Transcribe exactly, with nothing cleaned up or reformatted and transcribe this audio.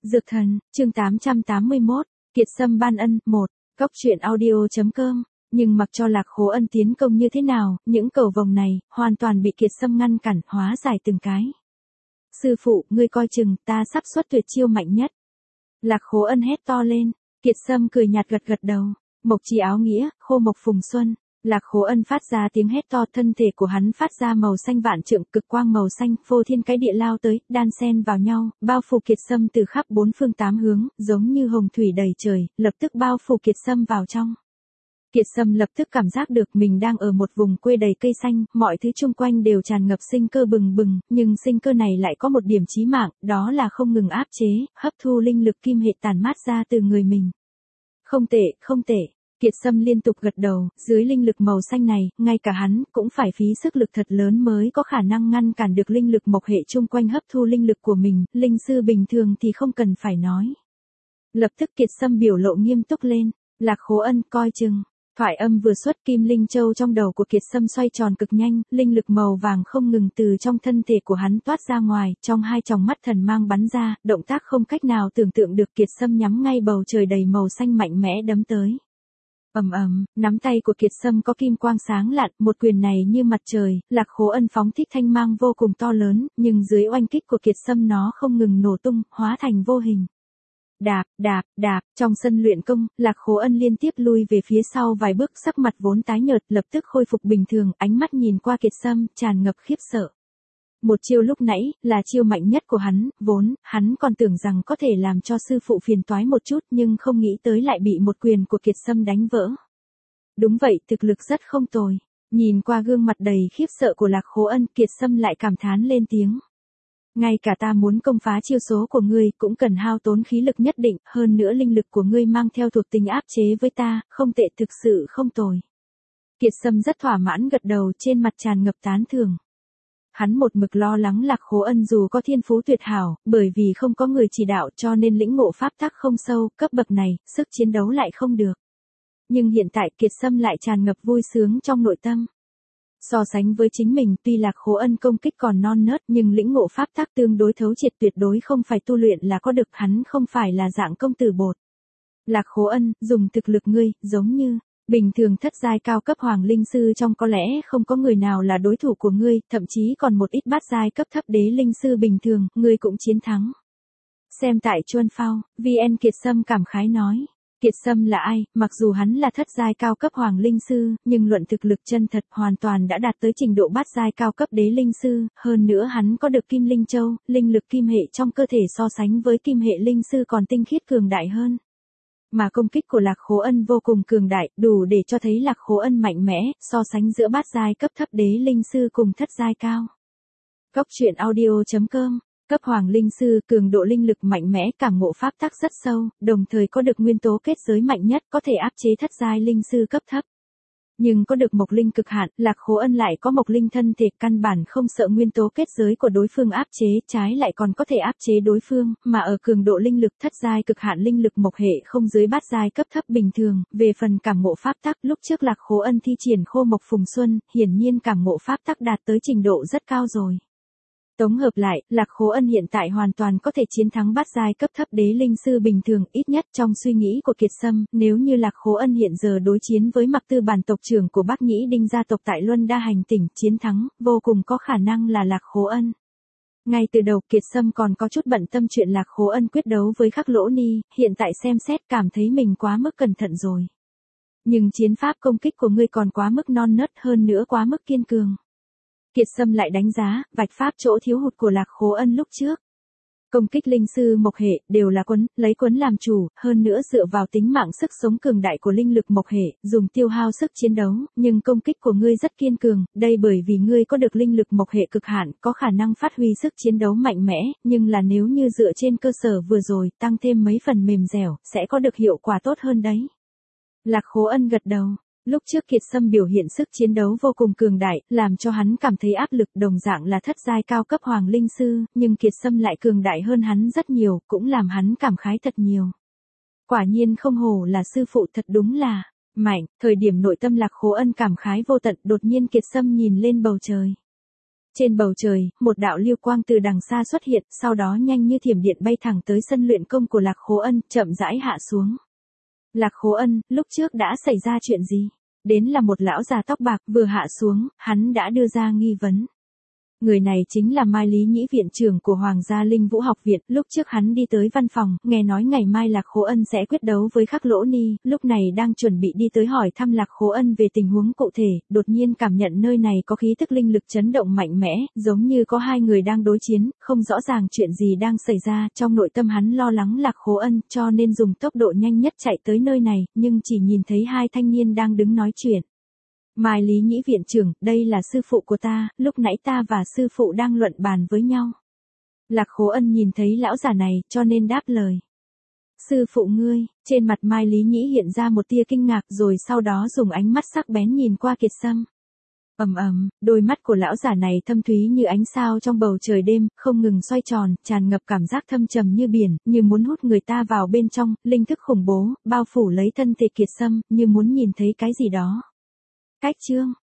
Dược thần, chương tám trăm tám mươi mốt, Kiệt Sâm ban ân, một, Cóc truyện audio.com, nhưng mặc cho Lạc Khố Ân tiến công như thế nào, những cầu vồng này, hoàn toàn bị Kiệt Sâm ngăn cản, hóa giải từng cái. Sư phụ, ngươi coi chừng, ta sắp xuất tuyệt chiêu mạnh nhất. Lạc Khố Ân hét to lên, Kiệt Sâm cười nhạt gật gật đầu, mộc trì áo nghĩa, khô mộc phùng xuân. Lạc Khố Ân phát ra tiếng hét to, thân thể của hắn phát ra màu xanh vạn trượng, cực quang màu xanh, phô thiên cái địa lao tới, đan xen vào nhau, bao phủ Kiệt Sâm từ khắp bốn phương tám hướng, giống như hồng thủy đầy trời, lập tức bao phủ Kiệt Sâm vào trong. Kiệt Sâm lập tức cảm giác được mình đang ở một vùng quê đầy cây xanh, mọi thứ chung quanh đều tràn ngập sinh cơ bừng bừng, nhưng sinh cơ này lại có một điểm chí mạng, đó là không ngừng áp chế, hấp thu linh lực kim hệ tản mát ra từ người mình. Không tệ, không tệ. Kiệt Sâm liên tục gật đầu, dưới linh lực màu xanh này, ngay cả hắn cũng phải phí sức lực thật lớn mới có khả năng ngăn cản được linh lực mộc hệ chung quanh hấp thu linh lực của mình, linh sư bình thường thì không cần phải nói. Lập tức Kiệt Sâm biểu lộ nghiêm túc lên, Lạc Khố Ân coi chừng. Thoại âm vừa xuất, kim linh châu trong đầu của Kiệt Sâm xoay tròn cực nhanh, linh lực màu vàng không ngừng từ trong thân thể của hắn toát ra ngoài, trong hai tròng mắt thần mang bắn ra, động tác không cách nào tưởng tượng được. Kiệt Sâm nhắm ngay bầu trời đầy màu xanh mạnh mẽ đấm tới. Ầm ầm, nắm tay của Kiệt Sâm có kim quang sáng lạn, một quyền này như mặt trời, Lạc Khố Ân phóng thích thanh mang vô cùng to lớn, nhưng dưới oanh kích của Kiệt Sâm nó không ngừng nổ tung, hóa thành vô hình. Đạp, đạp, đạp, trong sân luyện công, Lạc Khố Ân liên tiếp lui về phía sau vài bước, sắc mặt vốn tái nhợt lập tức khôi phục bình thường, ánh mắt nhìn qua Kiệt Sâm, tràn ngập khiếp sợ. Một chiêu lúc nãy, là chiêu mạnh nhất của hắn, vốn, hắn còn tưởng rằng có thể làm cho sư phụ phiền toái một chút nhưng không nghĩ tới lại bị một quyền của Kiệt Sâm đánh vỡ. Đúng vậy, thực lực rất không tồi. Nhìn qua gương mặt đầy khiếp sợ của Lạc Khố Ân, Kiệt Sâm lại cảm thán lên tiếng. Ngay cả ta muốn công phá chiêu số của ngươi cũng cần hao tốn khí lực nhất định, hơn nữa linh lực của ngươi mang theo thuộc tính áp chế với ta, không tệ, thực sự không tồi. Kiệt Sâm rất thỏa mãn gật đầu, trên mặt tràn ngập tán thưởng. Hắn một mực lo lắng Lạc Khố Ân dù có thiên phú tuyệt hảo, bởi vì không có người chỉ đạo cho nên lĩnh ngộ pháp tắc không sâu, cấp bậc này, sức chiến đấu lại không được. Nhưng hiện tại Kiệt Sâm lại tràn ngập vui sướng trong nội tâm. So sánh với chính mình, tuy Lạc Khố Ân công kích còn non nớt nhưng lĩnh ngộ pháp tắc tương đối thấu triệt, tuyệt đối không phải tu luyện là có được, hắn không phải là dạng công tử bột. Lạc Khố Ân, dùng thực lực ngươi, giống như bình thường thất giai cao cấp hoàng linh sư trong có lẽ không có người nào là đối thủ của ngươi, thậm chí còn một ít bát giai cấp thấp đế linh sư bình thường, ngươi cũng chiến thắng. Xem tại Chuân Phao, vê en Kiệt Sâm cảm khái nói. Kiệt Sâm là ai, mặc dù hắn là thất giai cao cấp hoàng linh sư, nhưng luận thực lực chân thật hoàn toàn đã đạt tới trình độ bát giai cao cấp đế linh sư, hơn nữa hắn có được kim linh châu, linh lực kim hệ trong cơ thể so sánh với kim hệ linh sư còn tinh khiết cường đại hơn. Mà công kích của Lạc Khố Ân vô cùng cường đại, đủ để cho thấy Lạc Khố Ân mạnh mẽ, so sánh giữa bát giai cấp thấp đế linh sư cùng thất giai cao. Cóc truyện audio.com, cấp hoàng linh sư, cường độ linh lực mạnh mẽ, cảm ngộ pháp tắc rất sâu, đồng thời có được nguyên tố kết giới mạnh nhất, có thể áp chế thất giai linh sư cấp thấp. Nhưng có được mộc linh cực hạn, Lạc Khố Ân lại có mộc linh thân thể, căn bản không sợ nguyên tố kết giới của đối phương áp chế, trái lại còn có thể áp chế đối phương, mà ở cường độ linh lực thất giai cực hạn, linh lực mộc hệ không dưới bát giai cấp thấp bình thường. Về phần cảm ngộ pháp tắc, lúc trước Lạc Khố Ân thi triển khô mộc phùng xuân, hiển nhiên cảm ngộ pháp tắc đạt tới trình độ rất cao rồi. Tổng hợp lại, Lạc Khố Ân hiện tại hoàn toàn có thể chiến thắng bát giai cấp thấp đế linh sư bình thường, ít nhất trong suy nghĩ của Kiệt Sâm, nếu như Lạc Khố Ân hiện giờ đối chiến với Mạc Tư bản tộc trưởng của Bắc Nhĩ Đinh gia tộc tại Luân Đa hành tỉnh, chiến thắng, vô cùng có khả năng là Lạc Khố Ân. Ngay từ đầu Kiệt Sâm còn có chút bận tâm chuyện Lạc Khố Ân quyết đấu với Khắc Lỗ Ni, hiện tại xem xét cảm thấy mình quá mức cẩn thận rồi. Nhưng chiến pháp công kích của ngươi còn quá mức non nớt, hơn nữa quá mức kiên cường. Kiệt Sâm lại đánh giá, vạch pháp chỗ thiếu hụt của Lạc Khố Ân lúc trước. Công kích linh sư mộc hệ, đều là quấn, lấy quấn làm chủ, hơn nữa dựa vào tính mạng sức sống cường đại của linh lực mộc hệ, dùng tiêu hao sức chiến đấu, nhưng công kích của ngươi rất kiên cường, đây bởi vì ngươi có được linh lực mộc hệ cực hạn, có khả năng phát huy sức chiến đấu mạnh mẽ, nhưng là nếu như dựa trên cơ sở vừa rồi, tăng thêm mấy phần mềm dẻo, sẽ có được hiệu quả tốt hơn đấy. Lạc Khố Ân gật đầu. Lúc trước Kiệt Sâm biểu hiện sức chiến đấu vô cùng cường đại, làm cho hắn cảm thấy áp lực, đồng dạng là thất giai cao cấp hoàng linh sư, nhưng Kiệt Sâm lại cường đại hơn hắn rất nhiều, cũng làm hắn cảm khái thật nhiều. Quả nhiên không hổ là sư phụ, thật đúng là mạnh. Thời điểm nội tâm Lạc Khố Ân cảm khái vô tận, đột nhiên Kiệt Sâm nhìn lên bầu trời. Trên bầu trời, một đạo lưu quang từ đằng xa xuất hiện, sau đó nhanh như thiểm điện bay thẳng tới sân luyện công của Lạc Khố Ân, chậm rãi hạ xuống. Lạc Khố Ân, lúc trước đã xảy ra chuyện gì? Đến là một lão già tóc bạc, vừa hạ xuống, hắn đã đưa ra nghi vấn. Người này chính là Mai Lý Nhĩ, viện trưởng của Hoàng gia Linh Vũ học viện. Lúc trước hắn đi tới văn phòng, nghe nói ngày mai Lạc Khố Ân sẽ quyết đấu với Khắc Lỗ Ni, lúc này đang chuẩn bị đi tới hỏi thăm Lạc Khố Ân về tình huống cụ thể, đột nhiên cảm nhận nơi này có khí tức linh lực chấn động mạnh mẽ, giống như có hai người đang đối chiến, không rõ ràng chuyện gì đang xảy ra, trong nội tâm hắn lo lắng Lạc Khố Ân, cho nên dùng tốc độ nhanh nhất chạy tới nơi này, nhưng chỉ nhìn thấy hai thanh niên đang đứng nói chuyện. Mai Lý Nhĩ viện trưởng, đây là sư phụ của ta, lúc nãy ta và sư phụ đang luận bàn với nhau. Lạc Khố Ân nhìn thấy lão già này, cho nên đáp lời. Sư phụ ngươi, trên mặt Mai Lý Nhĩ hiện ra một tia kinh ngạc, rồi sau đó dùng ánh mắt sắc bén nhìn qua Kiệt Sâm. Ầm ầm, đôi mắt của lão già này thâm thúy như ánh sao trong bầu trời đêm, không ngừng xoay tròn, tràn ngập cảm giác thâm trầm như biển, như muốn hút người ta vào bên trong, linh thức khủng bố, bao phủ lấy thân thể Kiệt Sâm, như muốn nhìn thấy cái gì đó. Cách chương